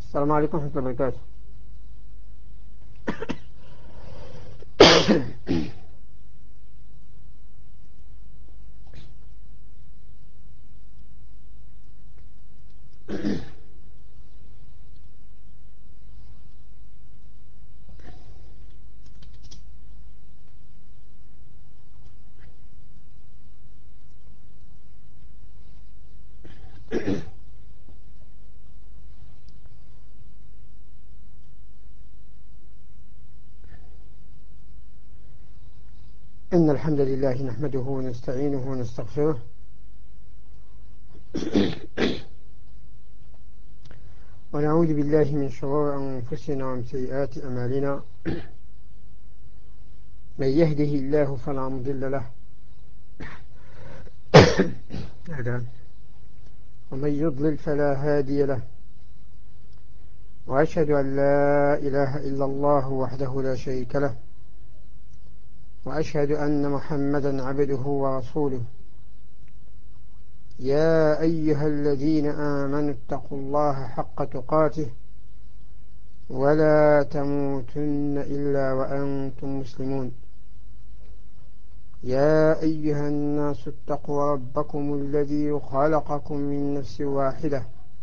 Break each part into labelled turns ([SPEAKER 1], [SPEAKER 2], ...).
[SPEAKER 1] السلام عليكم ورحمة الله وبركاته. إن الحمد لله نحمده ونستعينه ونستغفره ونعوذ بالله من شرور أنفسنا ومن سيئات أعمالنا. من يهده الله فلا مضل له ومن يضلل فلا هادي له، وأشهد أن لا إله إلا الله وحده لا شريك له، وأشهد أن محمدا عبده ورسوله. يا أيها الذين آمنوا اتقوا الله حق تقاته ولا تموتن إلا وأنتم مسلمون. يا أيها الناس اتقوا ربكم الذي خلقكم من نفس واحدة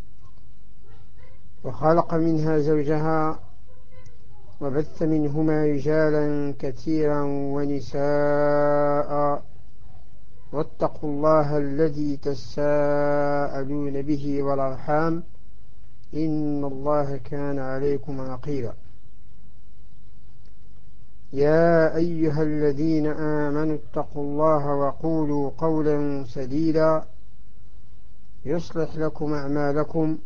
[SPEAKER 1] وخلق منها زوجها وبث منهما رجالا كثيرا ونساء، واتقوا الله الذي تساءلون به والأرحام إن الله كان عليكم رقيبا. يا أيها الذين آمنوا اتقوا الله وقولوا قولا سديدا يصلح لكم أعمالكم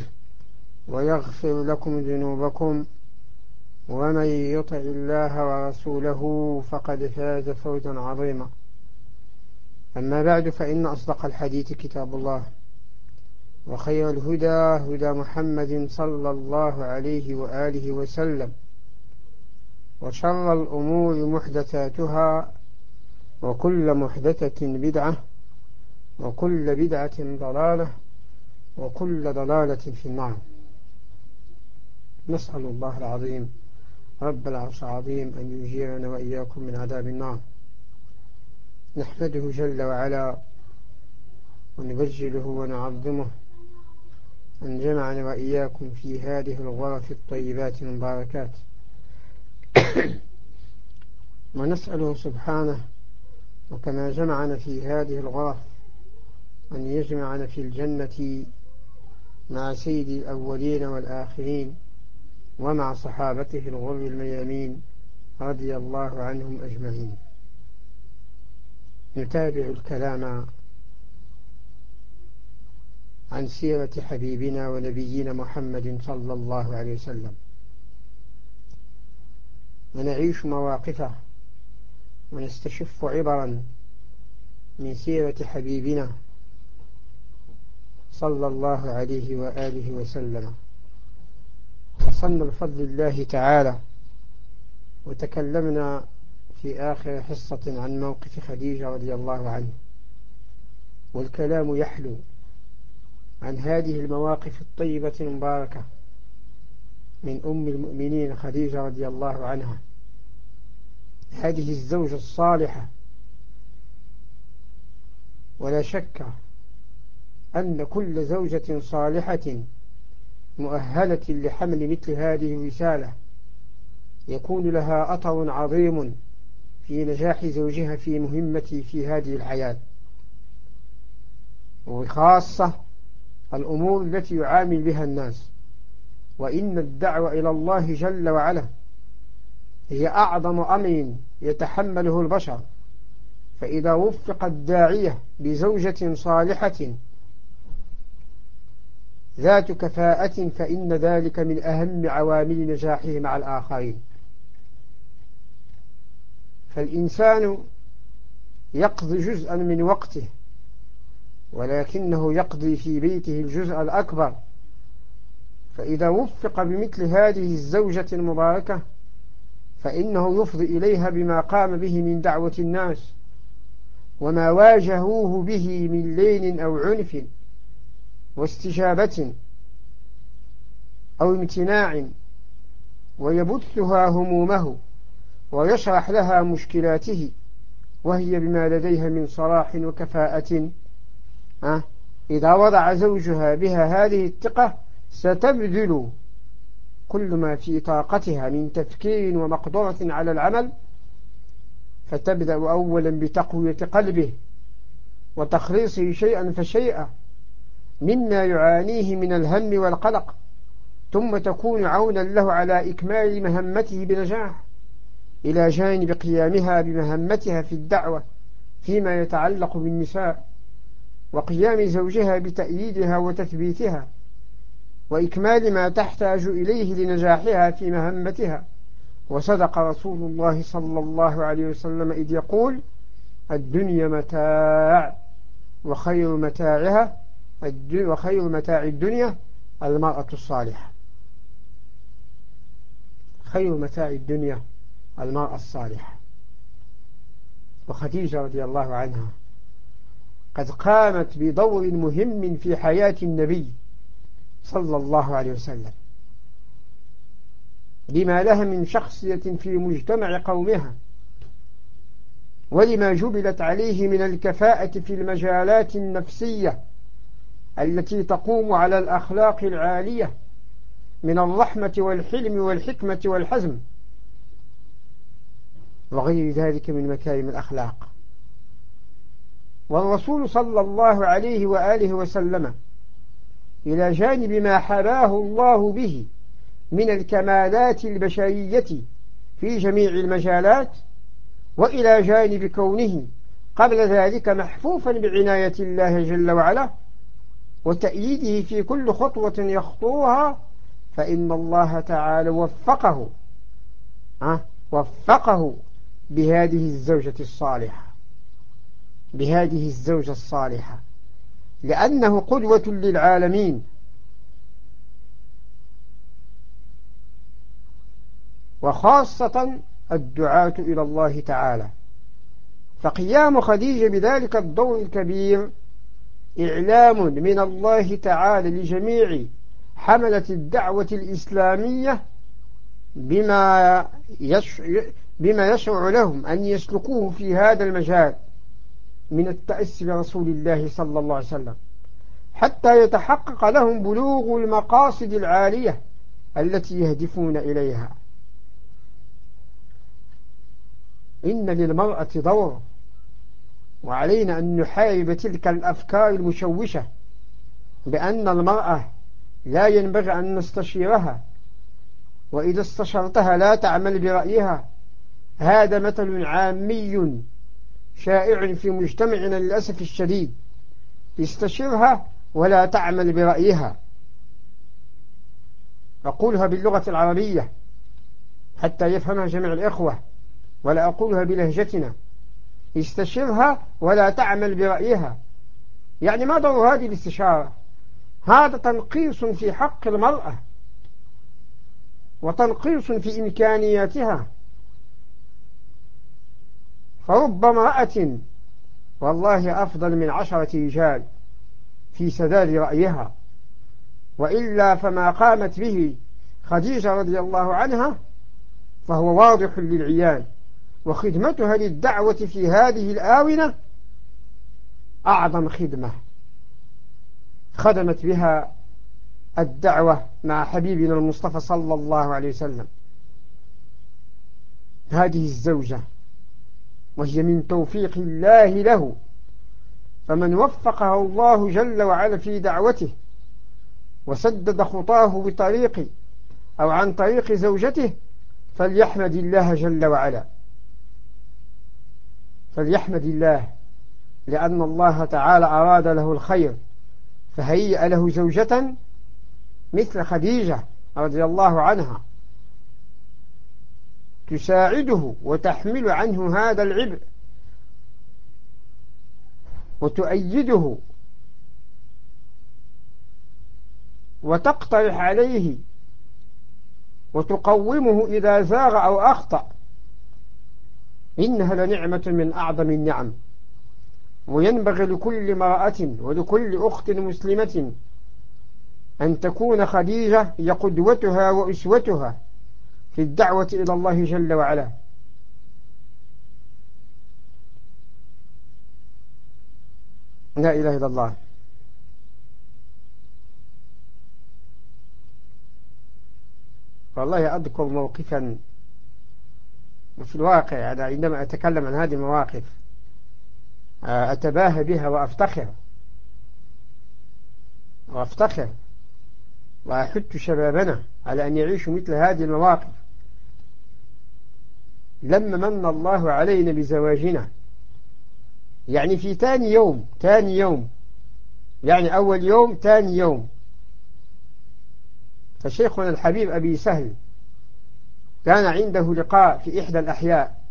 [SPEAKER 1] ويغفر لكم ذنوبكم، ومن يطع الله ورسوله فقد فاز فوزا عظيما. أما بعد، فإن أصدق الحديث كتاب الله، وخير الهدى هدى محمد صلى الله عليه وآله وسلم، وشر الأمور محدثاتها، وكل محدثة بدعة، وكل بدعة ضلالة، وكل ضلالة في النار. نسأل الله العظيم رب العرش العظيم أن يجيرنا وإياكم من عذاب النار. نحمده جل وعلا ونبجله ونعظمه أن جمعنا وإياكم في هذه الغرف الطيبات المباركات، ونسأله سبحانه وكما جمعنا في هذه الغرف أن يجمعنا في الجنة مع سيد الأولين والآخرين ومع صحابته الغر الميامين رضي الله عنهم أجمعين. نتابع الكلام عن سيرة حبيبنا ونبينا محمد صلى الله عليه وسلم، ونعيش مواقفه ونستشف عبرا من سيرة حبيبنا صلى الله عليه وآله وسلم. وصلنا بفضل الله تعالى وتكلمنا في آخر حصة عن موقف خديجة رضي الله عنه، والكلام يحلو عن هذه المواقف الطيبة المباركة من أم المؤمنين خديجة رضي الله عنها، هذه الزوجة الصالحة. ولا شك أن كل زوجة صالحة مؤهلة لحمل مثل هذه الرسالة يكون لها أثر عظيم في نجاح زوجها في مهمته في هذه الحياة، وخاصة الأمور التي يعامل بها الناس. وإن الدعوة إلى الله جل وعلا هي أعظم أمر يتحمله البشر، فإذا وفق الداعية بزوجة صالحة ذات كفاءة فإن ذلك من أهم عوامل نجاحه مع الآخرين. فالإنسان يقضي جزءا من وقته، ولكنه يقضي في بيته الجزء الأكبر، فإذا وفق بمثل هذه الزوجة المباركة فإنه يفضي إليها بما قام به من دعوة الناس وما واجهوه به من لين أو عنف واستجابة. أو امتناع ويبثها همومه ويشرح لها مشكلاته، وهي بما لديها من صلاح وكفاءة، إذا وضع زوجها بها هذه الثقة ستبذل كل ما في طاقتها من تفكير ومقدرة على العمل، فتبدأ أولا بتقوية قلبه وتخليصه شيئا فشيئا مما يعانيه من الهم والقلق، ثم تكون عونا له على إكمال مهمته بنجاح، إلى جانب قيامها بمهمتها في الدعوة فيما يتعلق بالنساء، وقيام زوجها بتأييدها وتثبيتها وإكمال ما تحتاج إليه لنجاحها في مهمتها. وصدق رسول الله صلى الله عليه وسلم إذ يقول: الدنيا متاع وخير متاع الدنيا المرأة الصالحة. خير متاع الدنيا المرأة الصالحة. وخديجة رضي الله عنها قد قامت بدور مهم في حياة النبي صلى الله عليه وسلم، لما لها من شخصية في مجتمع قومها، ولما جبلت عليه من الكفاءة في المجالات النفسية التي تقوم على الأخلاق العالية من الرحمة والحلم والحكمة والحزم وغير ذلك من مكارم الأخلاق. والرسول صلى الله عليه وآله وسلم إلى جانب ما حباه الله به من الكمالات البشرية في جميع المجالات، وإلى جانب كونه قبل ذلك محفوفا بعناية الله جل وعلا وتأييده في كل خطوة يخطوها، فإن الله تعالى وفقه بهذه الزوجة الصالحة، لأنه قدوة للعالمين، وخاصة الدعاة إلى الله تعالى. فقيام خديجة بذلك الدور الكبير إعلام من الله تعالى لجميع حملة الدعوة الإسلامية بما يشرع لهم أن يسلكوه في هذا المجال من التأسي برسول الله صلى الله عليه وسلم، حتى يتحقق لهم بلوغ المقاصد العالية التي يهدفون إليها. إن للمرأة دور، وعلينا أن نحارب تلك الأفكار المشوشة بأن المرأة لا ينبغي أن نستشيرها، وإذا استشرتها لا تعمل برأيها. هذا مثل عامي شائع في مجتمعنا للأسف الشديد، استشرها ولا تعمل برأيها. أقولها باللغة العربية حتى يفهمها جميع الإخوة، ولا أقولها بلهجتنا: استشرها ولا تعمل برأيها. يعني ما دور هذه الاستشارة؟ هذا تنقيص في حق المرأة وتنقيص في إمكانياتها. فرب امرأة والله أفضل من 10 رجال في سداد رأيها، وإلا فما قامت به خديجة رضي الله عنها فهو واضح للعيان، وخدمتها للدعوة في هذه الآونة أعظم خدمة خدمت بها الدعوة مع حبيبنا المصطفى صلى الله عليه وسلم. هذه الزوجة وهي من توفيق الله له، فمن وفقه الله جل وعلا في دعوته وسدد خطاه بطريق أو عن طريق زوجته فليحمد الله جل وعلا، فليحمد الله، لأن الله تعالى أراد له الخير فهيأ له زوجة مثل خديجة رضي الله عنها تساعده وتحمل عنه هذا العبء وتؤيده وتقترح عليه وتقومه إذا زاغ أو أخطأ. إنها لنعمة من أعظم النعم، وينبغي لكل امرأة ولكل أخت مسلمة أن تكون خديجة هي قدوتها وأسوتها في الدعوة إلى الله جل وعلا. لا إله إلا الله. والله أذكر موقفا، وفي الواقع أنا عندما أتكلم عن هذه المواقف أتباهى بها وأفتخر وأحث شبابنا على أن يعيشوا مثل هذه المواقف. لما من الله علينا بزواجنا، يعني في تاني يوم يعني أول يوم تاني يوم، فشيخنا الحبيب أبي سهل كان عنده لقاء في إحدى الأحياء،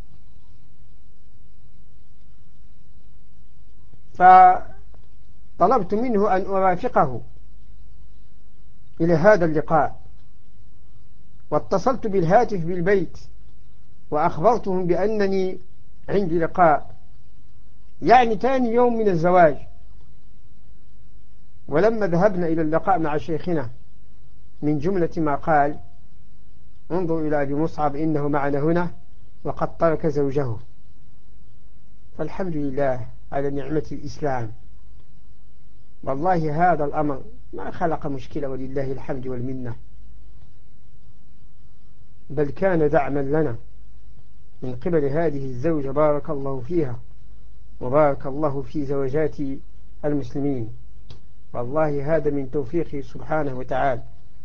[SPEAKER 1] فطلبت منه أن أرافقه إلى هذا اللقاء، واتصلت بالهاتف بالبيت وأخبرتهم بأنني عندي لقاء، يعني تاني يوم من الزواج. ولما ذهبنا إلى اللقاء مع شيخنا، من جملة ما قال: انظروا إلى أبي مصعب إنه معنا هنا وقد ترك زوجه. فالحمد لله على نعمة الإسلام. والله هذا الأمر ما خلق مشكلة، ولله الحمد والمنة، بل كان دعما لنا من قبل هذه الزوجة، بارك الله فيها وبارك الله في زوجات المسلمين. والله هذا من توفيقه سبحانه وتعالى.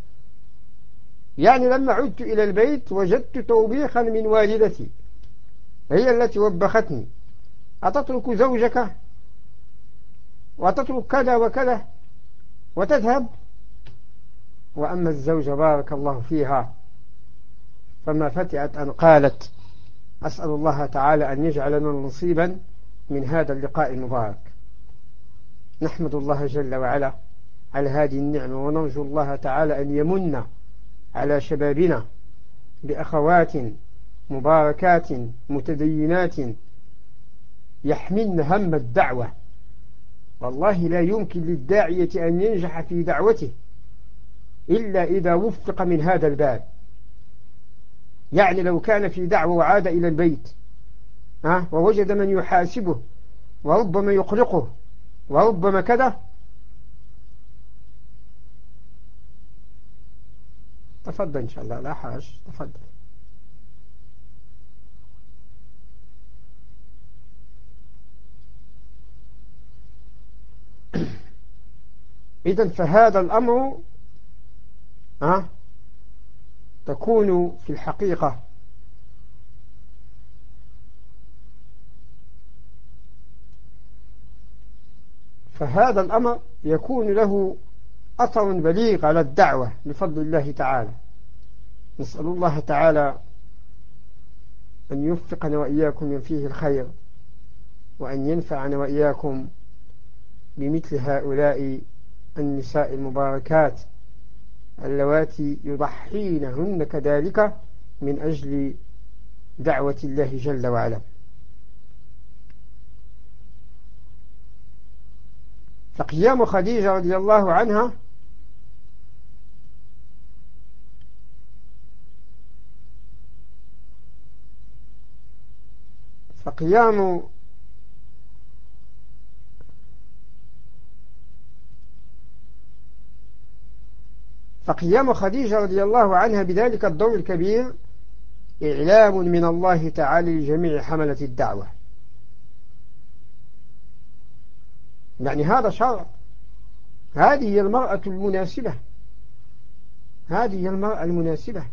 [SPEAKER 1] يعني لما عدت إلى البيت وجدت توبيخا من والدتي، هي التي وبختني: أتترك زوجك وتترك كذا وكذا وتذهب؟ وأما الزوجة بارك الله فيها فما فتئت أن قالت: أسأل الله تعالى أن يجعل لنا نصيبا من هذا اللقاء المبارك. نحمد الله جل وعلا على هذه النعمة، ونرجو الله تعالى أن يمن على شبابنا بأخوات مباركات متدينات يحملن هم الدعوة. والله لا يمكن للداعية أن ينجح في دعوته إلا إذا وفق من هذا الباب. يعني لو كان في دعوة وعاد إلى البيت ووجد من يحاسبه وربما يقلقه وربما كذا، تفضل إن شاء الله، لا حرج، تفضل. إذن فهذا الأمر تكون في الحقيقة فهذا الأمر يكون له أثر بليغ على الدعوة بفضل الله تعالى. نسأل الله تعالى أن يوفقنا وإياكم من فيه الخير، وأن ينفعنا وإياكم بمثل هؤلاء النساء المباركات اللواتي يضحينهن كذلك من أجل دعوة الله جل وعلا. فقيام خديجة رضي الله عنها فقيام خديجة رضي الله عنها بذلك الدور الكبير إعلام من الله تعالى لجميع حملة الدعوة. يعني هذا شرع، هذه هي المرأة المناسبة، هذه هي المرأة المناسبة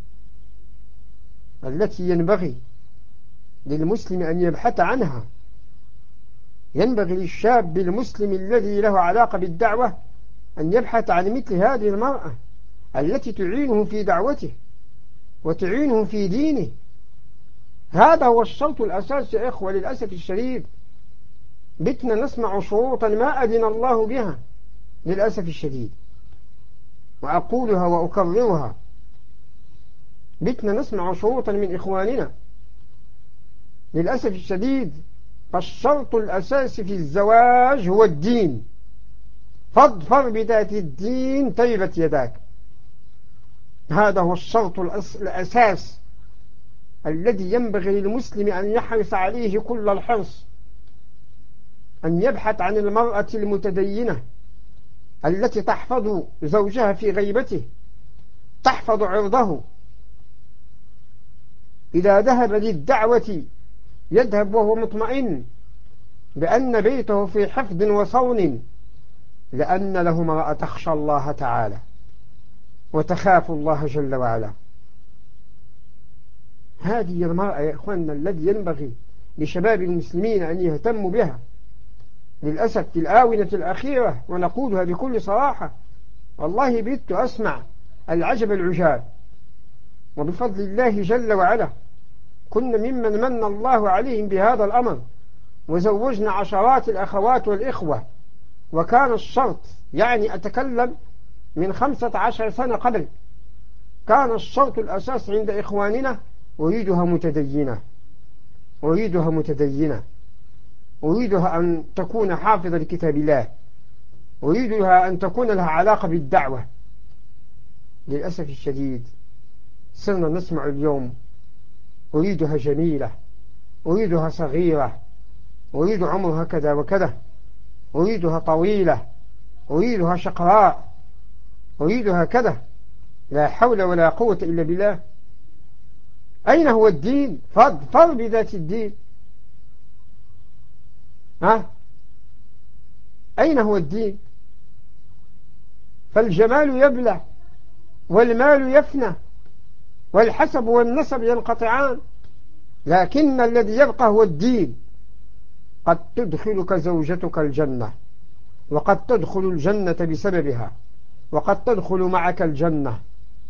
[SPEAKER 1] التي ينبغي للمسلم أن يبحث عنها. ينبغي للشاب المسلم الذي له علاقة بالدعوة أن يبحث عن مثل هذه المرأة التي تعينه في دعوته وتعينه في دينه. هذا هو الشرط الأساس يا إخوة. للأسف الشديد بتنا نسمع شروطا ما أذن الله بها، للأسف الشديد، وأقولها وأكررها. بتنا نسمع شروطا من إخواننا، للأسف الشديد. فالشرط الأساسي في الزواج هو الدين، فاظفر بذات الدين تربت يداك. هذا هو الشرط الأساس الذي ينبغي للمسلم أن يحرص عليه كل الحرص، أن يبحث عن المرأة المتدينة التي تحفظ زوجها في غيبته، تحفظ عرضه. إذا ذهب للدعوة يذهب وهو مطمئن بأن بيته في حفظ وصون، لأن له امرأة تخشى الله تعالى وتخاف الله جل وعلا. هذه المرأة يا إخواننا الذي ينبغي لشباب المسلمين أن يهتموا بها. للأسف في الآونة الأخيرة، ونقولها بكل صراحة، والله بيت أسمع العجب العجاب، وبفضل الله جل وعلا كنا ممن من الله عليهم بهذا الأمر، وزوجنا عشرات الأخوات والإخوة. وكان الشرط، يعني أتكلم من 15 سنة قبل، كان الشرط الأساس عند إخواننا: أريدها متدينة، أريدها متدينة، أريدها أن تكون حافظة لكتاب الله، أريدها أن تكون لها علاقة بالدعوة. للأسف الشديد صرنا نسمع اليوم: أريدها جميلة، أريدها صغيرة، أريد عمرها كذا وكذا، أريدها طويلة، أريدها شقراء، أريدها كذا. لا حول ولا قوة إلا بالله. أين هو الدين؟ فاظفر بذات الدين. أين هو الدين؟ فالجمال يبلى، والمال يفنى، والحسب والنسب ينقطعان، لكن الذي يبقى هو الدين. قد تدخلك زوجتك الجنة، وقد تدخل الجنة بسببها، وقد تدخل معك الجنة.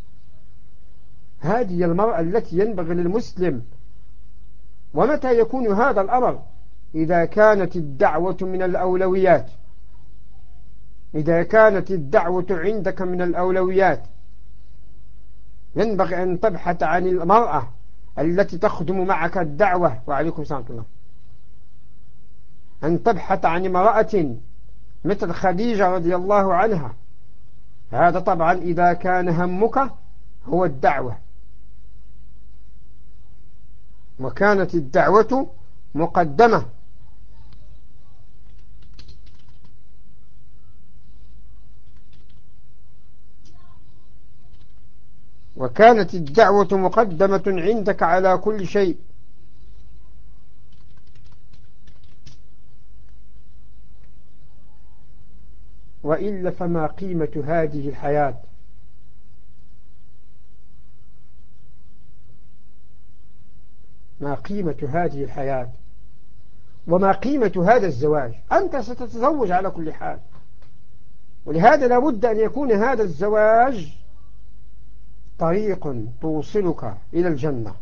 [SPEAKER 1] هذه المرأة التي ينبغي للمسلم. ومتى يكون هذا الأمر؟ إذا كانت الدعوة من الأولويات، إذا كانت الدعوة عندك من الأولويات، ينبغي أن تبحث عن المرأة التي تخدم معك الدعوة. وعليكم السلام الله. أن تبحث عن امرأة مثل خديجة رضي الله عنها. هذا طبعا إذا كان همك هو الدعوة، وكانت الدعوة مقدمة. وكانت الدعوة مقدمة عندك على كل شيء. وإلا فما قيمة هذه الحياة؟ ما قيمة هذه الحياة؟ وما قيمة هذا الزواج؟ أنت ستتزوج على كل حال، ولهذا لابد أن يكون هذا الزواج طريق توصلك إلى الجنة.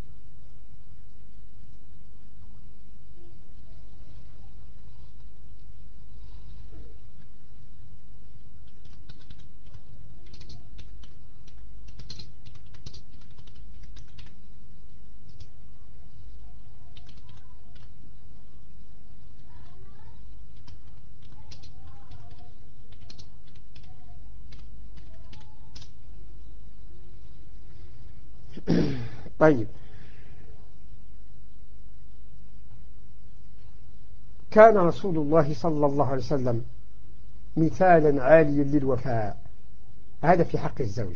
[SPEAKER 1] طيب، كان رسول الله صلى الله عليه وسلم مثالا عاليا للوفاء. هذا في حق الزوج.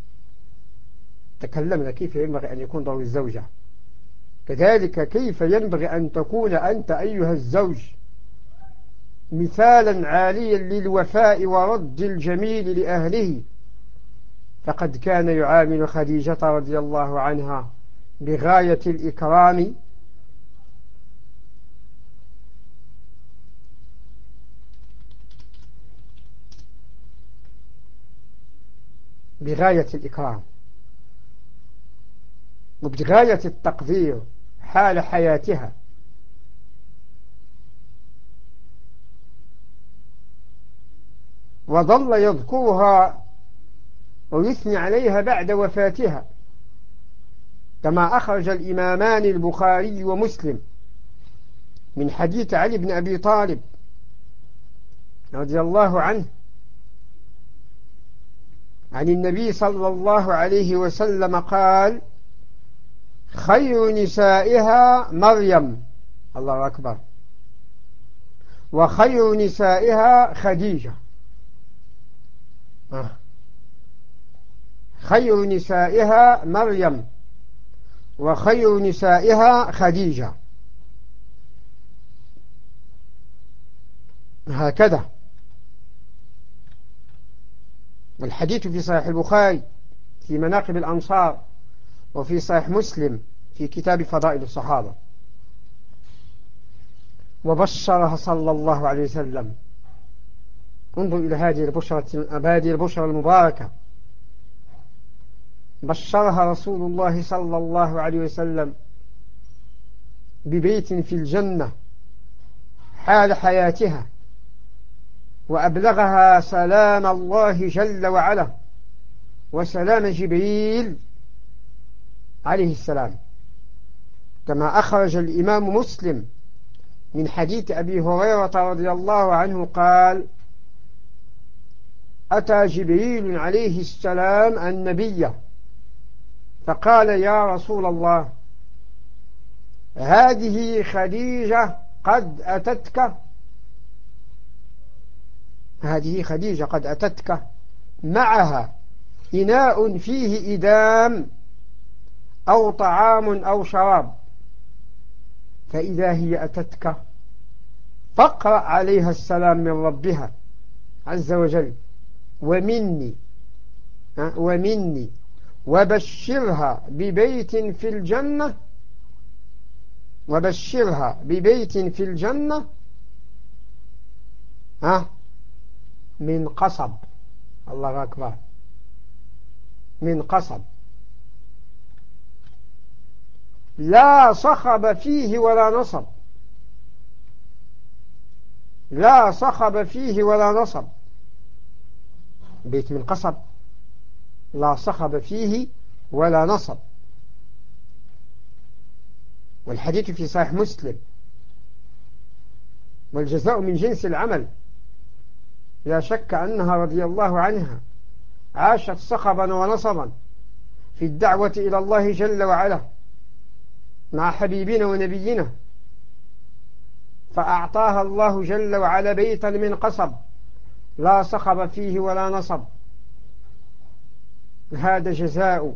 [SPEAKER 1] تكلمنا كيف ينبغي أن يكون دور الزوجة، كذلك كيف ينبغي أن تكون أنت أيها الزوج مثالا عاليا للوفاء ورد الجميل لأهله. فقد كان يعامل خديجة رضي الله عنها بغاية الإكرام، بغاية الإكرام وبغاية التقدير حال حياتها. وظل يذكرها ويثني عليها بعد وفاتها، كما أخرج الإمامان البخاري ومسلم من حديث علي بن أبي طالب رضي الله عنه عن النبي صلى الله عليه وسلم قال: خير نسائها مريم، الله أكبر، وخير نسائها خديجة. خير نسائها مريم وخير نسائها خديجة، هكذا. والحديث في صحيح البخاري في مناقب الأنصار، وفي صحيح مسلم في كتاب فضائل الصحابة. وبشرها صلى الله عليه وسلم. انظر إلى هذه البشرة المباركة. بشرها رسول الله صلى الله عليه وسلم ببيت في الجنة حال حياتها، وأبلغها سلام الله جل وعلا وسلام جبريل عليه السلام، كما أخرج الإمام مسلم من حديث أبي هريرة رضي الله عنه قال: أتى جبريل عليه السلام النبي فقال: يا رسول الله، هذه خديجة قد أتتك، هذه خديجة قد أتتك معها إناء فيه إدام أو طعام أو شراب، فإذا هي أتتك فاقرأ عليها السلام من ربها عز وجل ومني وبشرها ببيت في الجنة، وبشرها ببيت في الجنة من قصب، الله أكبر، من قصب لا صخب فيه ولا نصب، لا صخب فيه ولا نصب، بيت من قصب لا صخب فيه ولا نصب. والحديث في صحيح مسلم: والجزاء من جنس العمل. لا شك أنها رضي الله عنها عاشت صخبا ونصبا في الدعوة إلى الله جل وعلا مع حبيبنا ونبينا، فأعطاها الله جل وعلا بيتا من قصب لا صخب فيه ولا نصب. هذا جزاء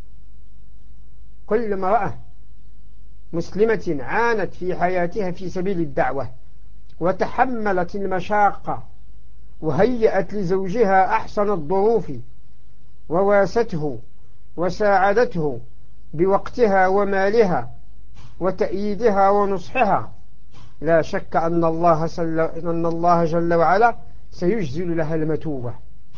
[SPEAKER 1] كل امرأة مسلمة عانت في حياتها في سبيل الدعوة وتحملت المشاقة وهيأت لزوجها أحسن الظروف وواسته وساعدته بوقتها ومالها وتأييدها ونصحها. لا شك أن الله جل وعلا سيجزل لها المثوبة،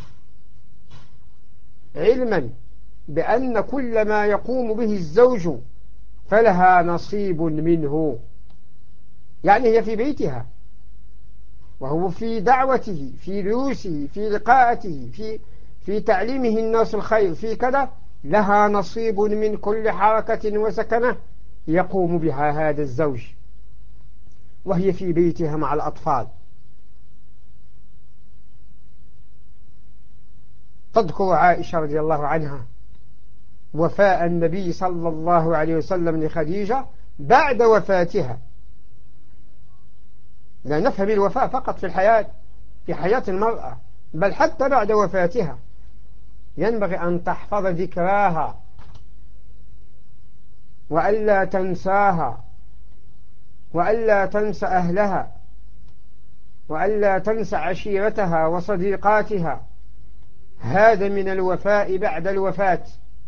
[SPEAKER 1] علما بأن كل ما يقوم به الزوج فلها نصيب منه. يعني هي في بيتها وهو في دعوته، في دروسه، في لقاءته، في تعليمه الناس الخير، في كذا، لها نصيب من كل حركة وسكنة يقوم بها هذا الزوج، وهي في بيتها مع الأطفال. تذكر عائشة رضي الله عنها وفاء النبي صلى الله عليه وسلم لخديجة بعد وفاتها. لا نفهم الوفاء فقط في الحياة، في حياة المرأة، بل حتى بعد وفاتها ينبغي أن تحفظ ذكراها وألا تنساها، وألا تنسى أهلها، وألا تنسى عشيرتها وصديقاتها. هذا من الوفاء بعد الوفاة.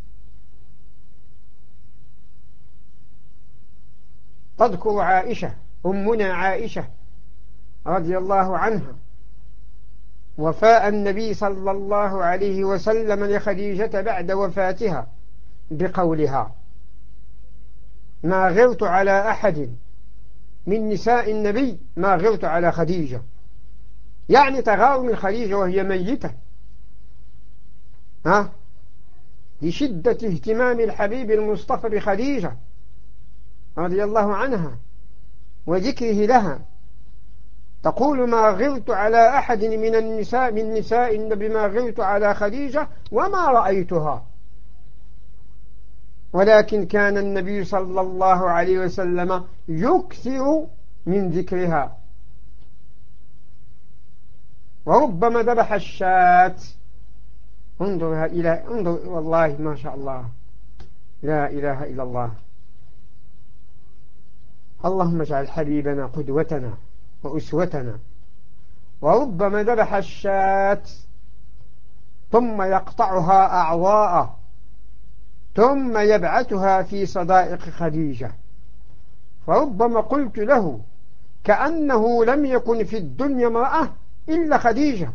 [SPEAKER 1] تذكر عائشة أمنا عائشة رضي الله عنها وفاء النبي صلى الله عليه وسلم لخديجة بعد وفاتها بقولها: ما غرت على أحد من نساء النبي ما غرت على خديجة، يعني تغار من خديجة وهي ميتة، لشدة اهتمام الحبيب المصطفى بخديجة رضي الله عنها وذكره لها تقول ما غرت على أحد من نساء النبي ما غرت على خديجة وما رأيتها، ولكن كان النبي صلى الله عليه وسلم يكثر من ذكرها، وربما ذبح الشاة. انظر والله ما شاء الله، لا إله إلا الله. اللهم اجعل حبيبنا قدوتنا وأسوتنا. وربما ذبح الشاة ثم يقطعها أعضاء ثم يبعثها في صدائق خديجة، فربما قلت له كأنه لم يكن في الدنيا امرأة إلا خديجة،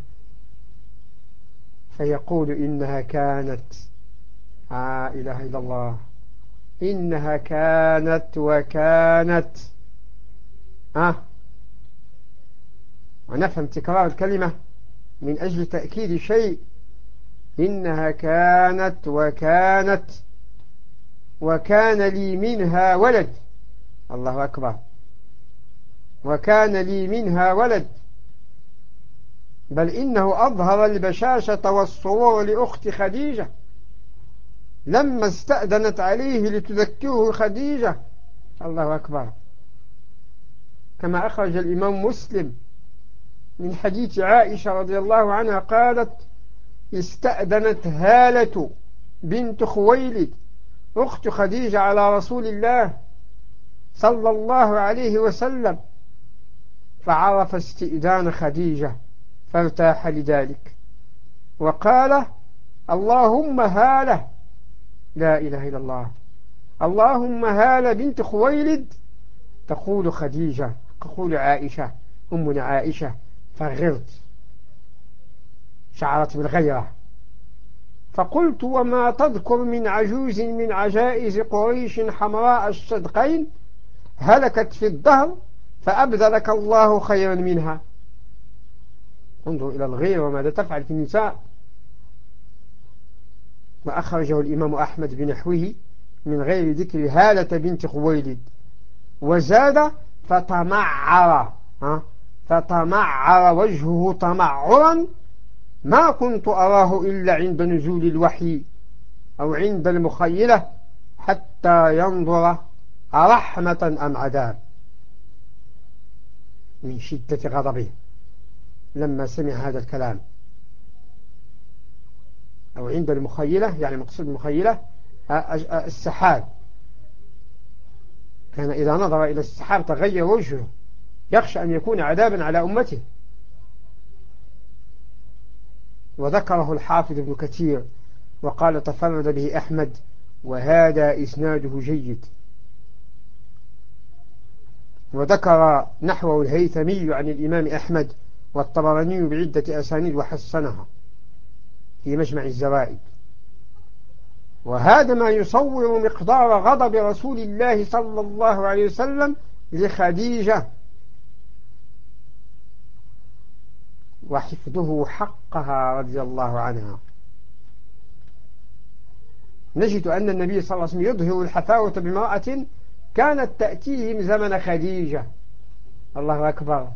[SPEAKER 1] فيقول إنها كانت إله إلا الله، إنها كانت وكانت. ونفهم تكرار الكلمة من أجل تأكيد شيء. إنها كانت وكانت وكان لي منها ولد. الله أكبر. وكان لي منها ولد. بل إنه أظهر البشاشة والسرور لأخت خديجة لما استأذنت عليه لتذكره خديجة. الله أكبر. كما أخرج الإمام مسلم من حديث عائشة رضي الله عنها قالت: استأذنت هالة بنت خويلد أخت خديجة على رسول الله صلى الله عليه وسلم، فعرف استئذان خديجة فارتاح لذلك، وقال: اللهم هالة، لا إله إلا الله، اللهم هالة بنت خويلد تقول خديجة، تقول عائشة أمنا عائشة، فغرت، شعرت بالغيرة. فقلت: وما تذكر من عجوز من عجائز قريش حمراء الشدقين هلكت في الدهر فأبذلك الله خيرا منها. انظر إلى الغير وماذا تفعل في النساء. وأخرجه الإمام أحمد بنحوه من غير ذكر هالة بنت خويلد، وزاد: فتمعر وجهه تمعرا ما كنت أراه إلا عند نزول الوحي أو عند المخيلة حتى ينظر أرحمة أم عذاب، من شدة غضبه لما سمع هذا الكلام. أو عند المخيلة، يعني مقصود المخيلة السحاب، كان إذا نظر إلى السحاب تغير وجهه، يخشى أن يكون عذابا على أمته. وذكره الحافظ ابن كثير وقال: تفرد به أحمد وهذا إسناده جيد. وذكر نحوه الهيثمي عن الإمام أحمد والطبراني بعدة أسانيد وحسنها في مجمع الزوائد. وهذا ما يصور مقدار غضب رسول الله صلى الله عليه وسلم لخديجة وحفظه حقها رضي الله عنها. نجد أن النبي صلى الله عليه وسلم يظهر الحفاوة بامرأة كانت تأتيهم زمن خديجة. الله أكبر.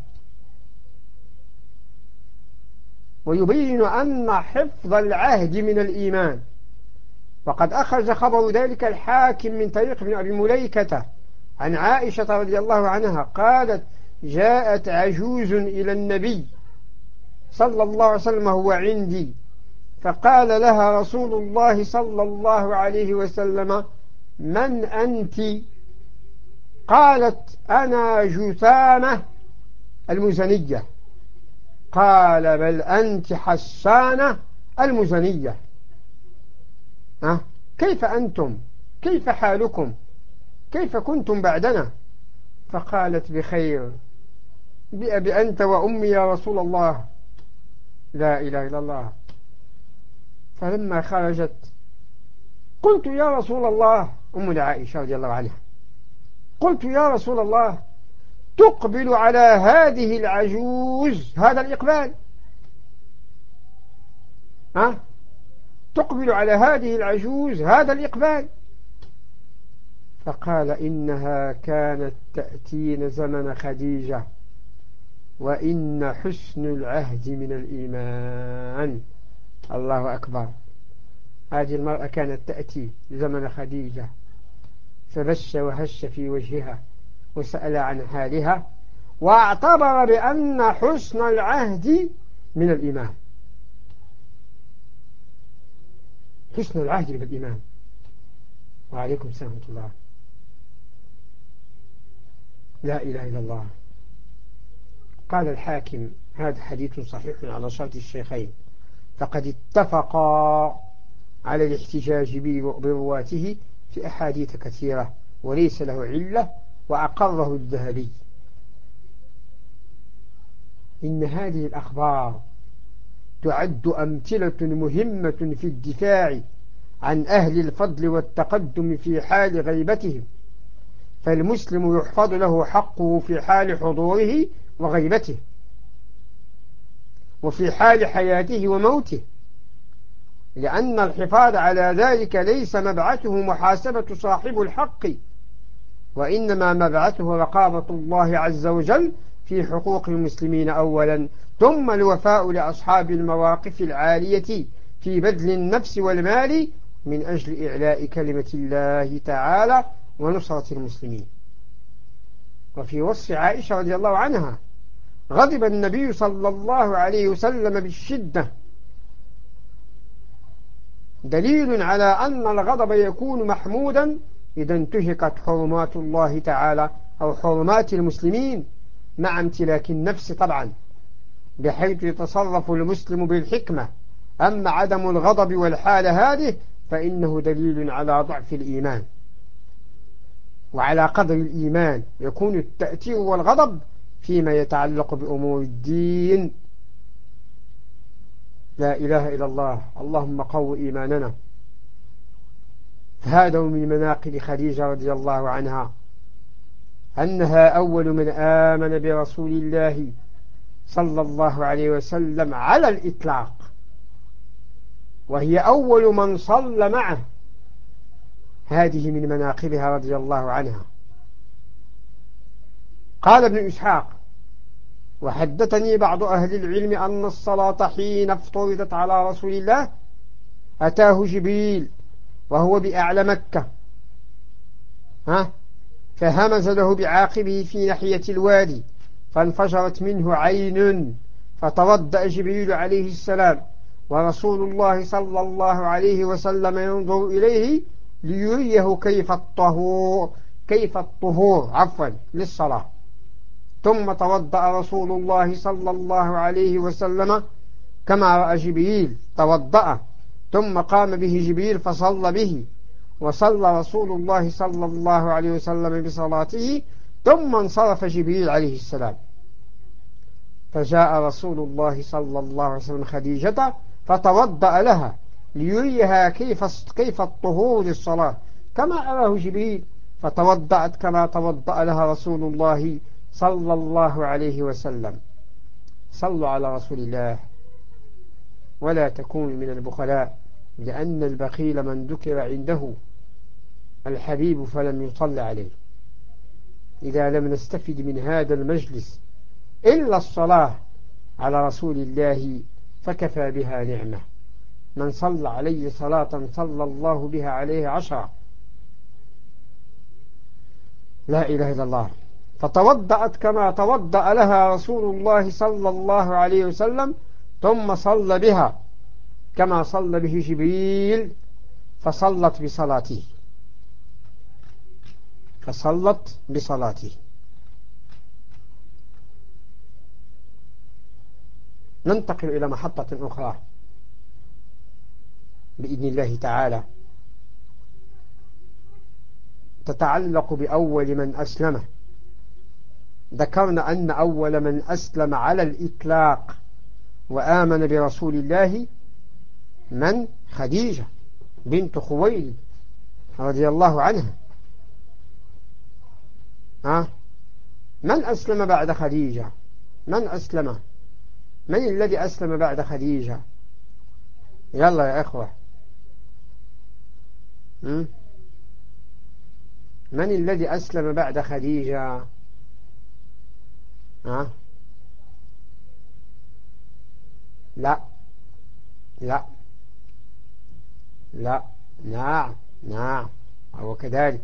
[SPEAKER 1] ويبين أن حفظ العهد من الإيمان. وقد أخرج خبر ذلك الحاكم من طريق ابن أبي مليكة عن عائشة رضي الله عنها قالت: جاءت عجوز إلى النبي صلى الله عليه وسلم هو عندي، فقال لها رسول الله صلى الله عليه وسلم: من أنت؟ قالت: أنا جثامة المزنية. قال: بل أنت حسانة المزنية. كيف أنتم؟ كيف حالكم؟ كيف كنتم بعدنا؟ فقالت: بخير، بأبي أنت وأمي يا رسول الله. لا إله إلا الله. فلما خرجت قلت: يا رسول الله، أم عائشة رضي الله عنها، قلت: يا رسول الله، تقبل على هذه العجوز هذا الإقبال؟ تقبل على هذه العجوز هذا الإقبال؟ فقال: إنها كانت تأتين زمن خديجة وإن حسن العهد من الإيمان. الله أكبر. هذه المرأة كانت تأتي زمن خديجة فبش وهش في وجهها وسأل عن حالها واعتبر بأن حسن العهد من الإيمان. حسن العهد من الإيمان. وعليكم السلام ورحمة الله. لا إله إلا الله. قال الحاكم هذا حديث صحيح على شرط الشيخين، فقد اتفقا على الاحتجاج برواته في أحاديث كثيرة وليس له علة، وأقره الذهبي. إن هذه الأخبار تعد أمثلة مهمة في الدفاع عن أهل الفضل والتقدم في حال غيبتهم، فالمسلم يحفظ له حقه في حال حضوره وغيبته، وفي حال حياته وموته، لأن الحفاظ على ذلك ليس مبعثه محاسبة صاحب الحق، وإنما مبعثه رقابة الله عز وجل في حقوق المسلمين أولا، ثم الوفاء لأصحاب المواقف العالية في بذل النفس والمال من أجل إعلاء كلمة الله تعالى ونصرة المسلمين. وفي وصف عائشة رضي الله عنها غضب النبي صلى الله عليه وسلم بالشدة، دليل على أن الغضب يكون محمودا إذا انتهكت حرمات الله تعالى أو حرمات المسلمين مع امتلاك النفس طبعا، بحيث يتصرف المسلم بالحكمة. أما عدم الغضب والحالة هذه فإنه دليل على ضعف الإيمان، وعلى قدر الإيمان يكون التأثير والغضب فيما يتعلق بأمور الدين. لا إله إلا الله. اللهم قو إيماننا. هذا من مناقب خديجة رضي الله عنها أنها أول من آمن برسول الله صلى الله عليه وسلم على الإطلاق، وهي أول من صلى معه. هذه من مناقبها رضي الله عنها. قال ابن إسحاق: وحدثني بعض أهل العلم أن الصلاة حين افترضت على رسول الله أتاه جبريل وهو بأعلى مكة فهمز له بعاقبه في ناحية الوادي فانفجرت منه عين، فتوضأ جبريل عليه السلام ورسول الله صلى الله عليه وسلم ينظر إليه ليريه كيف الطهور للصلاة. ثم توضأ رسول الله صلى الله عليه وسلم كما رأى جبريل توضأ، ثم قام به جبريل فصلى به، وصلى رسول الله صلى الله عليه وسلم بصلاته، ثم انصرف جبريل عليه السلام. فجاء رسول الله صلى الله عليه وسلم خديجة فتوضأ لها ليريها كيف الطهور للصلاة كما أراه جبريل، فتوضأت كما توضأ لها رسول الله صلى الله عليه وسلم. صلوا على رسول الله ولا تكونوا من البخلاء، لأن البخيل من ذكر عنده الحبيب فلم يصل عليه. إذا لم نستفد من هذا المجلس إلا الصلاة على رسول الله فكفى بها نعمة. من صلى عليه صلاة صلى الله بها عليه 10. لا إله إلا الله. فتوضأت كما توضأ لها رسول الله صلى الله عليه وسلم، ثم صلى بها كما صلى به جبريل، فصلت بصلاته. ننتقل إلى محطة أخرى بإذن الله تعالى تتعلق بأول من أسلم. ذكرنا أن أول من أسلم على الإطلاق وآمن برسول الله من؟ خديجة بنت خويلد رضي الله عنها. من أسلم بعد خديجة؟ من الذي أسلم بعد خديجة؟ يلا يا أخوة، من الذي أسلم بعد خديجة؟ لا لا لا. نعم نعم، هو كذلك.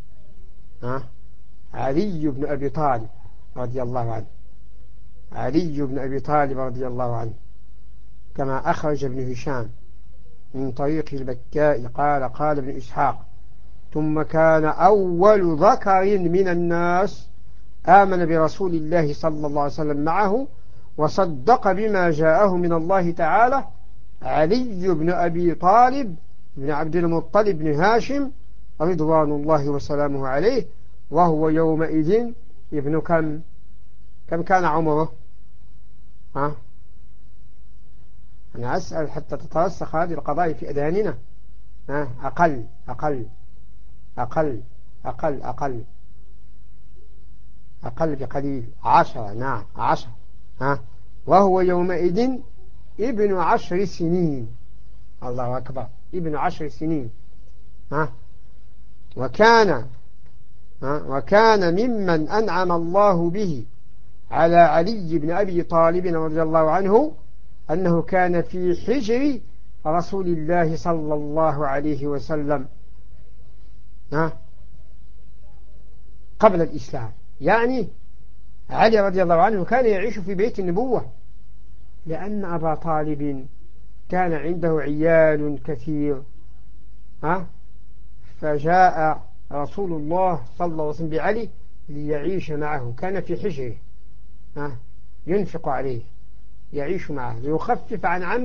[SPEAKER 1] علي بن أبي طالب رضي الله عنه، علي بن أبي طالب رضي الله عنه، كما أخرج ابن هشام من طريق البكاء قال قال ابن إسحاق: ثم كان أول ذكر من الناس آمن برسول الله صلى الله عليه وسلم معه وصدق بما جاءه من الله تعالى علي بن أبي طالب بن عبد المطلب بن هاشم رضوان الله وسلامه عليه، وهو يومئذ ابن كم كان عمره؟ أنا أسأل حتى تترسخ هذه القضايا في أذهاننا. أقل أقل أقل أقل أقل أقل بقليل، 10. نعم 10. وهو يومئذ ابن 10 سنين. الله أكبر، ابن 10 سنين. وكان ممن أنعم الله به على علي بن أبي طالب رضي الله عنه أنه كان في حجر رسول الله صلى الله عليه وسلم قبل الإسلام. يعني علي رضي الله عنه كان يعيش في بيت النبوة، لأن أبا طالب كان عنده عيال كثير. فجاء رسول الله صلى الله عليه وسلم بعلي ليعيش معه، كان في حجره ينفق عليه، يعيش معه ليخفف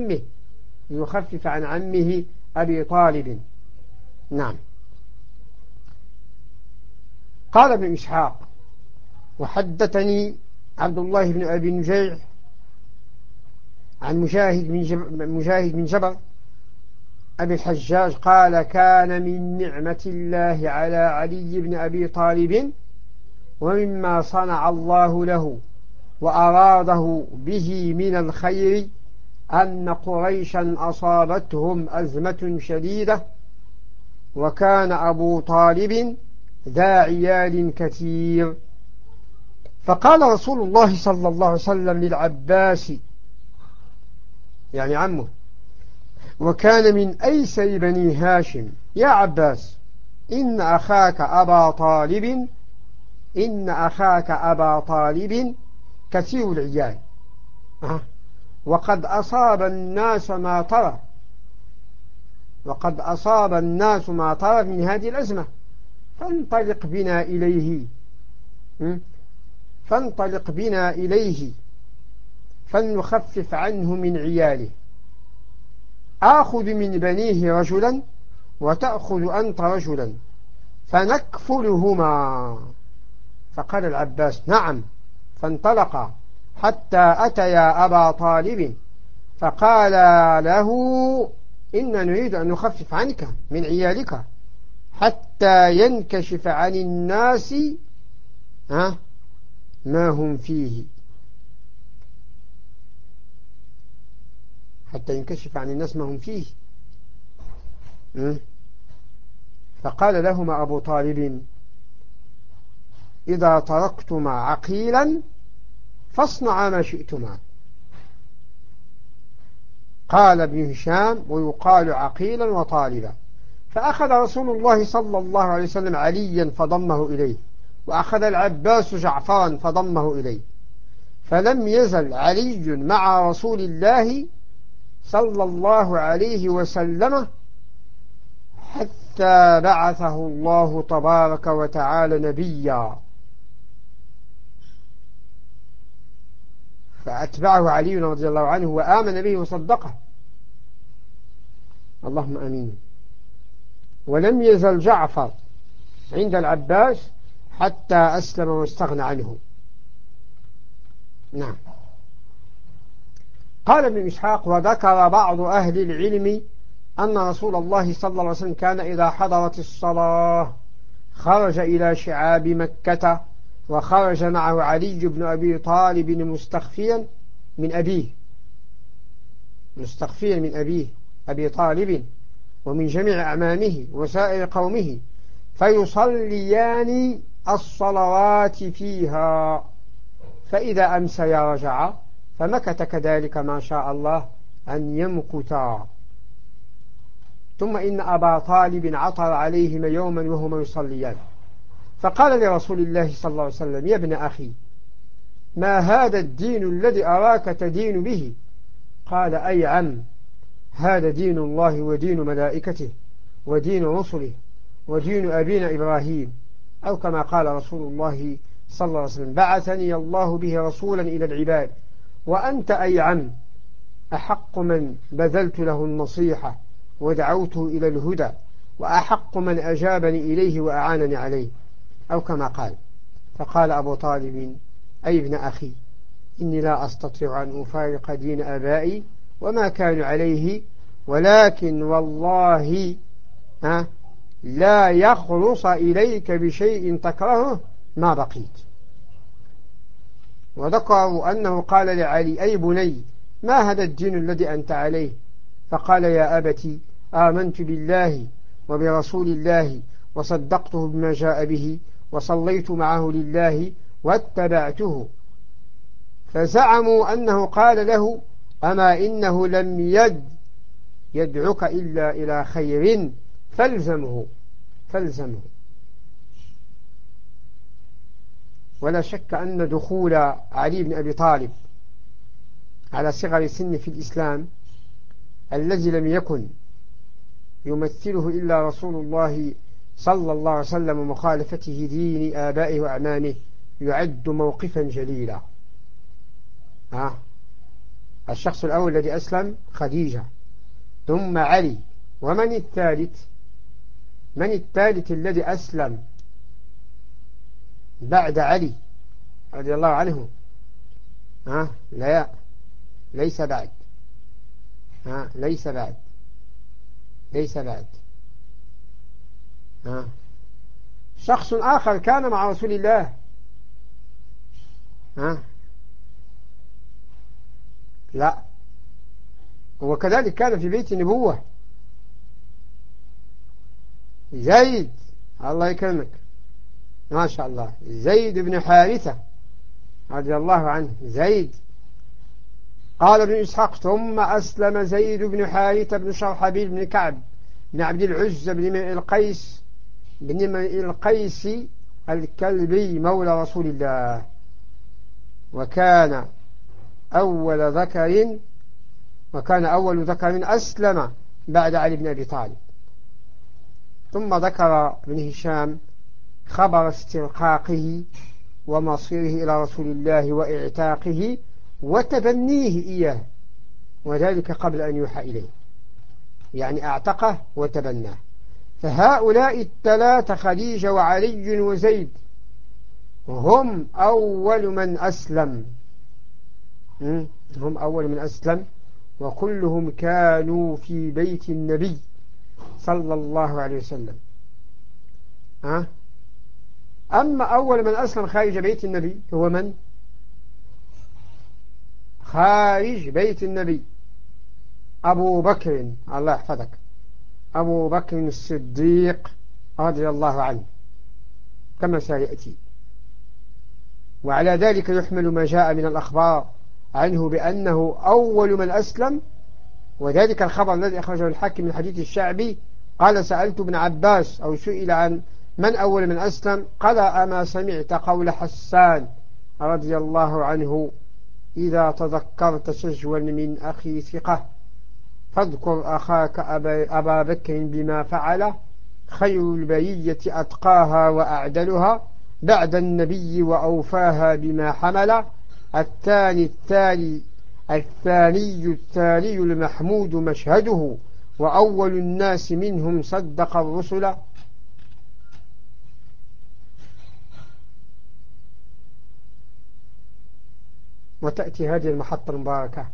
[SPEAKER 1] عن عمه أبي طالب. نعم. قال ابن إسحاق: وحدثني عبد الله بن أبي نجيع عن مجاهد بن جبر أبي الحجاج قال: كان من نعمة الله على علي بن أبي طالب ومما صنع الله له وأراده به من الخير أن قريشا أصابتهم أزمة شديدة، وكان أبو طالب ذا عيال كثير. فقال رسول الله صلى الله عليه وسلم للعباس يعني عمه، وكان من أيسر بني هاشم: يا عباس، إن أخاك أبا طالب كثير العيال، وقد أصاب الناس ما ترى من هذه الأزمة، فانطلق بنا إليه فلنخفف عنه من عياله، آخذ من بنيه رجلا وتأخذ أنت رجلا فنكفلهما. فقال العباس: نعم. فانطلقا حتى أتيا أبا طالب فقال له: إننا نريد أن نخفف عنك من عيالك حتى ينكشف عن الناس ما هم فيه، فقال لهما أبو طالب: إذا تركتما عقيلا فاصنعا ما شئتما. قال ابن هشام: ويقال عقيلا وطالبا. فأخذ رسول الله صلى الله عليه وسلم عليا فضمه إليه، وأخذ العباس جعفرا فضمه إليه، فلم يزل علي مع رسول الله صلى الله عليه وسلم حتى بعثه الله تبارك وتعالى نبيا، فأتبعه علي رضي الله عنه وآمن به وصدقه. اللهم أمين. ولم يزل جعفر عند العباس حتى أسلم واستغنى عنه. نعم. قال ابن إسحاق: وذكر بعض أهل العلم أن رسول الله صلى الله عليه وسلم كان إذا حضرت الصلاة خرج إلى شعاب مكة، وخرج معه علي بن أبي طالب مستخفيا من أبيه أبي طالب ومن جميع أعمامه وسائر قومه، فيصليان الصلوات فيها، فإذا أمسيا رجعا، فمكث كذلك ما شاء الله أن يمكثا. ثم إن أبا طالب عثر عليهما يوما وهما يصليان، فقال لرسول الله صلى الله عليه وسلم: يا ابن أخي، ما هذا الدين الذي أراك تدين به؟ قال: أي عم، هذا دين الله ودين ملائكته ودين رسله ودين أبينا إبراهيم، أو كما قال رسول الله صلى الله عليه وسلم: بعثني الله به رسولا إلى العباد، وأنت أي عم أحق من بذلت له النصيحة ودعوته إلى الهدى، وأحق من أجابني إليه وأعانني عليه، أو كما قال. فقال أبو طالب: أي ابن أخي، إني لا أستطيع أن أفارق دين آبائي وما كانوا عليه، ولكن والله لا يخلص إليك بشيء تكرهه ما بقيت. وذكروا أنه قال لعلي: أي بني، ما هذا الدين الذي أنت عليه؟ فقال: يا أبتي، آمنت بالله وبرسول الله وصدقته بما جاء به وصليت معه لله واتبعته. فزعموا أنه قال له: أما إنه لم يدعك إلا إلى خير فالزمه. ولا شك أن دخول علي بن أبي طالب على صغر سن في الإسلام الذي لم يكن يمثله إلا رسول الله صلى الله عليه وسلم ومخالفته دين آبائه وأعمامه يعد موقفا جليلا. الشخص الأول الذي أسلم خديجة، ثم علي، ومن الثالث؟ من الثالث الذي أسلم بعد علي رضي الله عنه؟ لا، ليس بعد. ليس بعد. شخص آخر كان مع رسول الله. لا، وكذلك كان في بيت النبوة زيد، الله يكرمك، ما شاء الله، زيد بن حارثة رضي الله عنه. زيد، قال ابن إسحاق: ثم أسلم زيد بن حارثة بن شرحبيل بن كعب بن عبد العزى بن القيس الكلبي مولى رسول الله، وكان أول ذكر أسلم بعد علي بن أبي طالب. ثم ذكر ابن هشام خبر استرقاقه ومصيره إلى رسول الله وإعتاقه وتبنيه إياه، وذلك قبل أن يوحى إليه، يعني أعتقه وتبناه. فهؤلاء الثلاثة، خديجة وعلي وزيد، هم أول من أسلم، وكلهم كانوا في بيت النبي صلى الله عليه وسلم. أما أول من أسلم خارج بيت النبي هو من؟ خارج بيت النبي أبو بكر، الله يحفظك، أبو بكر الصديق رضي الله عنه كما سيأتي. وعلى ذلك يحمل ما جاء من الأخبار عنه بأنه أول من أسلم، وذلك الخبر الذي أخرجه الحاكم من حديث الشعبي قال: سألت ابن عباس أو سئل عن من أول من أسلم، قال: أما سمعت قول حسان رضي الله عنه: إذا تذكرت شجوا من أخي ثقة فاذكر أخاك أبا بكر بما فعل، خير البرية أتقاها وأعدلها بعد النبي وأوفاها بما حمل، الثاني المحمود مشهده، وأول الناس منهم صدق الرسل. وتأتي هذه المحطة المباركة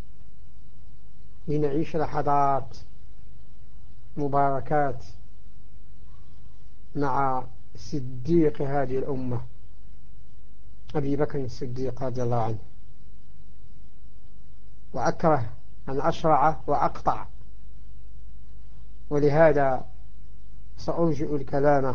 [SPEAKER 1] لنعيش لحظات مباركات مع صديق هذه الأمة أبي بكر الصديق رضي الله عنه. وأكره أن أشرع وأقطع، ولهذا سأرجئ الكلام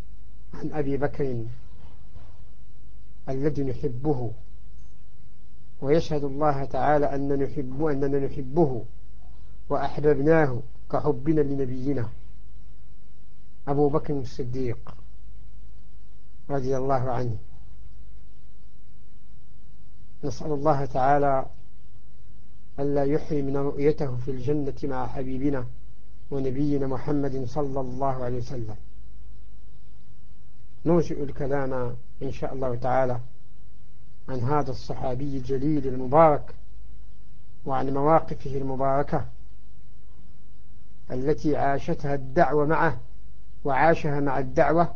[SPEAKER 1] عن أبي بكر الذي نحبه ويشهد الله تعالى أننا نحبه وأحببناه كحبنا لنبينا أبو بكر الصديق رضي الله عنه. نسأل الله تعالى ألا يحرمنا رؤيته في الجنة مع حبيبنا ونبينا محمد صلى الله عليه وسلم. نرجئ الكلام إن شاء الله تعالى عن هذا الصحابي الجليل المبارك وعن مواقفه المباركة التي عاشتها الدعوة معه وعاشها مع الدعوة،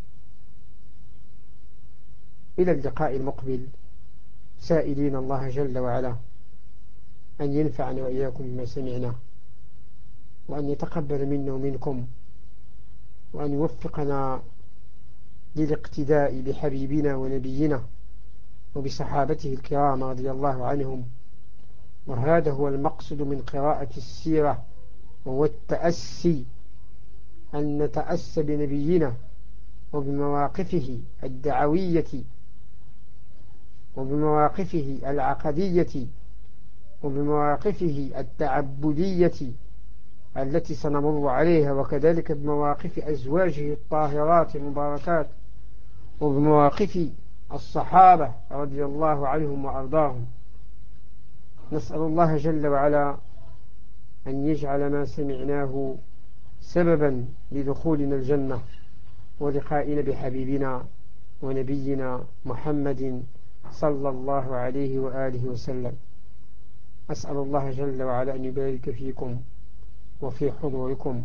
[SPEAKER 1] إلى اللقاء المقبل، سائلين الله جل وعلا أن ينفعنا وإياكم بما سمعنا، وأن يتقبل منا ومنكم، وأن يوفقنا للاقتداء بحبيبنا ونبينا وبصحابته الكرام رضي الله عنهم. وهذا هو المقصد من قراءة السيرة، وهو التأسي، أن نتأسى بنبينا وبمواقفه الدعوية وبمواقفه العقدية وبمواقفه التعبدية التي سنمر عليها، وكذلك بمواقف أزواجه الطاهرات المباركات وبمواقف الصحابة رضي الله عنهم وأرضاهم. نسأل الله جل وعلا أن يجعل ما سمعناه سببا لدخولنا الجنة ولقائنا بحبيبنا ونبينا محمد صلى الله عليه وآله وسلم. أسأل الله جل وعلا أن يبارك فيكم وفي حضوركم.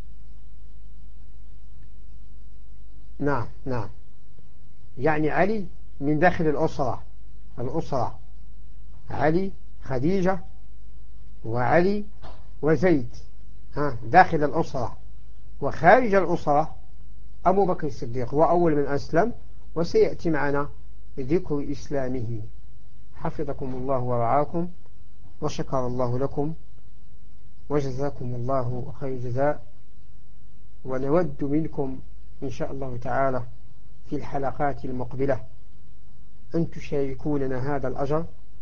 [SPEAKER 1] نعم يعني علي من داخل الأسرة علي، خديجة وعلي وزيد، داخل الأسرة. وخارج الأسرة أبو بكر الصديق وأول من أسلم، وسيأتي معنا ذكر إسلامه. حفظكم الله ورعاكم، وشكر الله لكم، وجزاكم الله خير جزاء. ونود منكم إن شاء الله تعالى في الحلقات المقبلة أن تشاركوننا هذا الأجر،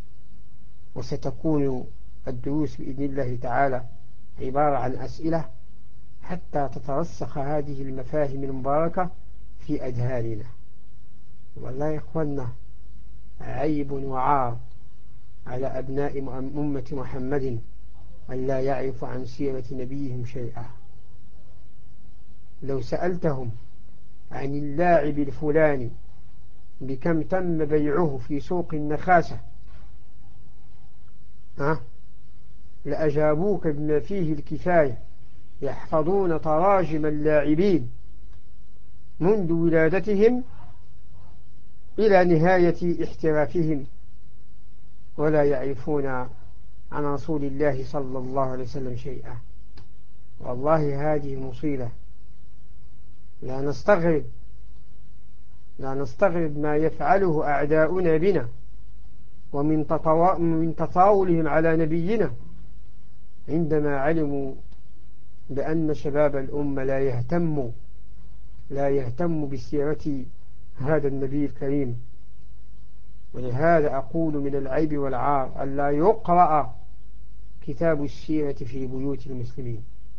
[SPEAKER 1] وستكون الدروس بإذن الله تعالى عبارة عن أسئلة حتى تترسخ هذه المفاهيم المباركة في أذهاننا. والله يا إخواننا، عيب وعار على أبناء أمة محمد أن لا يعرف عن سيرة نبيهم شيئا. لو سألتهم عن اللاعب الفلاني بكم تم بيعه في سوق النخاسة لأجابوك بما فيه الكفاية. يحفظون تراجم اللاعبين منذ ولادتهم إلى نهاية احترافهم، ولا يعرفون عن رسول الله صلى الله عليه وسلم شيئا. والله هذه مصيبة. لا نستغرب ما يفعله أعداؤنا بنا ومن تطاولهم على نبينا، عندما علموا بأن شباب الأمة لا يهتم بسيرة هذا النبي الكريم. ولهذا أقول من العيب والعار أن لا يقرأ كتاب السيرة في بيوت المسلمين.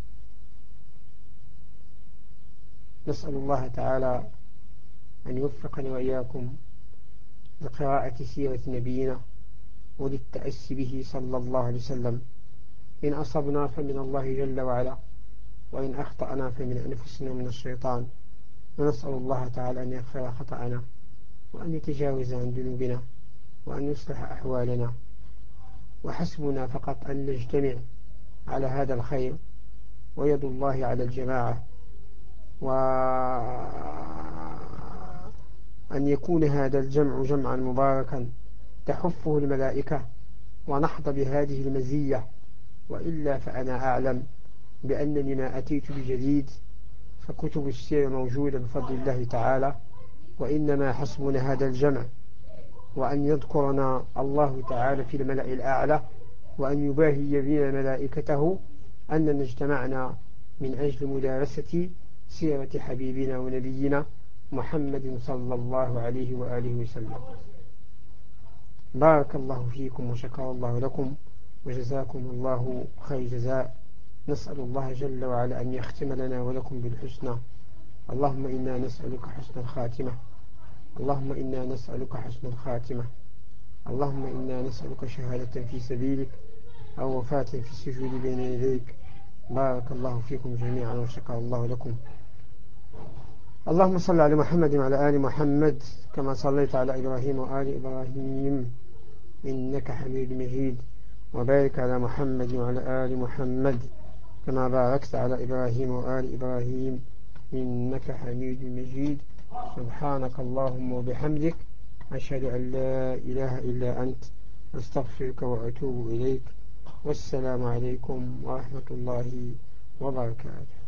[SPEAKER 1] نسأل الله تعالى أن يوفقني وإياكم لقراءة سيرة نبينا وللتأسي به صلى الله عليه وسلم. إن أصبنا فمن الله جل وعلا، وإن أخطأنا فمن أنفسنا ومن الشيطان. ونسأل الله تعالى أن يغفر خطأنا، وأن يتجاوز عن ذنوبنا، وأن يصلح أحوالنا. وحسبنا فقط أن نجتمع على هذا الخير، ويد الله على الجماعة، وأن يكون هذا الجمع جمعا مباركا تحفه الملائكة ونحظى بهذه المزية. وإلا فأنا أعلم بأنني ما أتيت بجديد، فكتب السير موجودة بفضل الله تعالى. وإنما حسبنا هذا الجمع، وأن يذكرنا الله تعالى في الملأ الأعلى، وأن يباهي بنا ملائكته أننا اجتمعنا من أجل مدارسة سيرة حبيبنا ونبينا محمد صلى الله عليه وآله وسلم. بارك الله فيكم وشكر الله لكم وجزاكم الله خير جزاء. نسأل الله جل وعلا أن يختم لنا ولكم بالحسنى. اللهم إنا نسألك حسن الخاتمة. اللهم إنا نسألك حسن الخاتمة. اللهم إنا نسألك شهادة في سبيلك أو وفاة في السجود بين يديك. بارك الله فيكم جميعا وشكر الله لكم. اللهم صل على محمد وعلى آل محمد كما صليت على إبراهيم وآل إبراهيم إنك حميد مجيد. وبارك على محمد وعلى آل محمد كما باركت على إبراهيم وآل إبراهيم إنك حميد مجيد. سبحانك اللهم وبحمدك أشهد أن لا إله إلا أنت أستغفرك وأتوب إليك. والسلام عليكم ورحمة الله وبركاته.